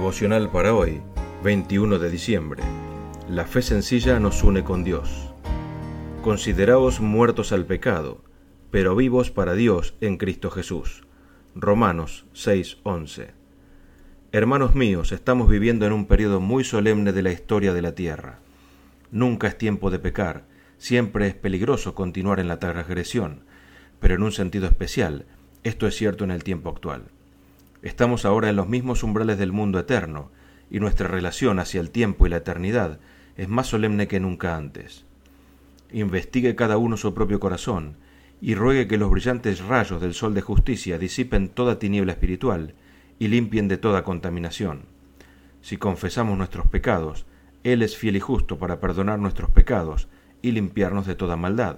Devocional para hoy, 21 de diciembre. La fe sencilla nos une con Dios. Consideraos muertos al pecado, pero vivos para Dios en Cristo Jesús. Romanos 6:11. Hermanos míos, estamos viviendo en un periodo muy solemne de la historia de la tierra. Nunca es tiempo de pecar, siempre es peligroso continuar en la transgresión, pero en un sentido especial, esto es cierto en el tiempo actual. Estamos ahora en los mismos umbrales del mundo eterno, y nuestra relación hacia el tiempo y la eternidad es más solemne que nunca antes. Investigue cada uno su propio corazón, y ruegue que los brillantes rayos del sol de justicia disipen toda tiniebla espiritual y limpien de toda contaminación. Si confesamos nuestros pecados, Él es fiel y justo para perdonar nuestros pecados y limpiarnos de toda maldad.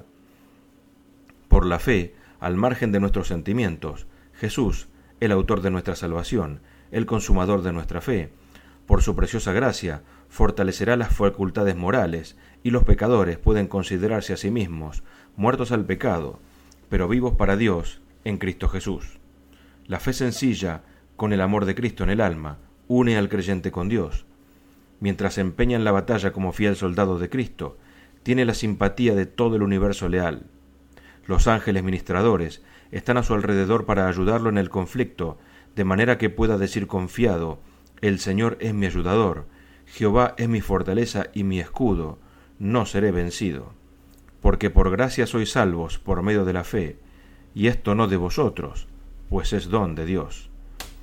Por la fe, al margen de nuestros sentimientos, Jesús, el autor de nuestra salvación, el consumador de nuestra fe, por su preciosa gracia, fortalecerá las facultades morales, y los pecadores pueden considerarse a sí mismos muertos al pecado, pero vivos para Dios en Cristo Jesús. La fe sencilla, con el amor de Cristo en el alma, une al creyente con Dios. Mientras se empeña en la batalla como fiel soldado de Cristo, tiene la simpatía de todo el universo leal. Los ángeles ministradores están a su alrededor para ayudarlo en el conflicto, de manera que pueda decir confiado: el Señor es mi ayudador, Jehová es mi fortaleza y mi escudo, no seré vencido. Porque por gracia sois salvos por medio de la fe, y esto no de vosotros, pues es don de Dios.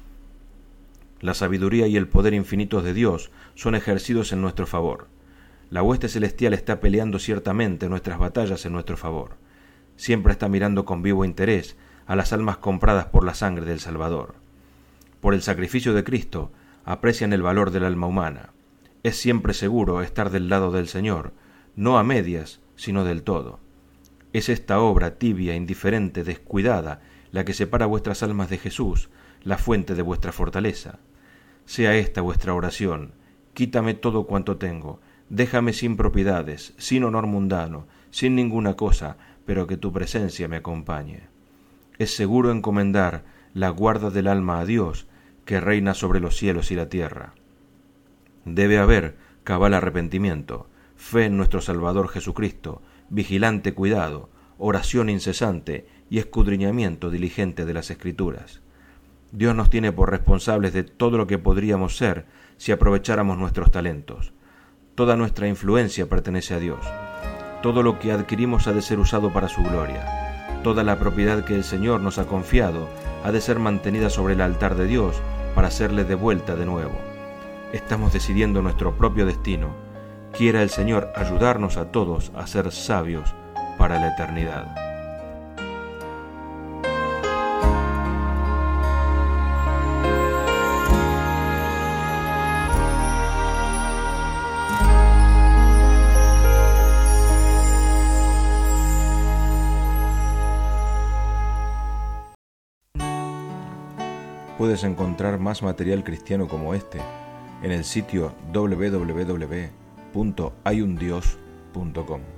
La sabiduría y el poder infinitos de Dios son ejercidos en nuestro favor. La hueste celestial está peleando ciertamente nuestras batallas en nuestro favor. Siempre está mirando con vivo interés a las almas compradas por la sangre del Salvador. Por el sacrificio de Cristo aprecian el valor del alma humana. Es siempre seguro estar del lado del Señor, no a medias, sino del todo. Es esta obra tibia, indiferente, descuidada, la que separa vuestras almas de Jesús, la fuente de vuestra fortaleza. Sea esta vuestra oración: quítame todo cuanto tengo, déjame sin propiedades, sin honor mundano, sin ninguna cosa, pero que tu presencia me acompañe. Es seguro encomendar la guarda del alma a Dios, que reina sobre los cielos y la tierra. Debe haber cabal arrepentimiento, fe en nuestro Salvador Jesucristo, vigilante cuidado, oración incesante y escudriñamiento diligente de las Escrituras. Dios nos tiene por responsables de todo lo que podríamos ser si aprovecháramos nuestros talentos. Toda nuestra influencia pertenece a Dios. Todo lo que adquirimos ha de ser usado para su gloria. Toda la propiedad que el Señor nos ha confiado ha de ser mantenida sobre el altar de Dios para serle devuelta de nuevo. Estamos decidiendo nuestro propio destino. Quiera el Señor ayudarnos a todos a ser sabios para la eternidad. Puedes encontrar más material cristiano como este en el sitio www.hayundios.com.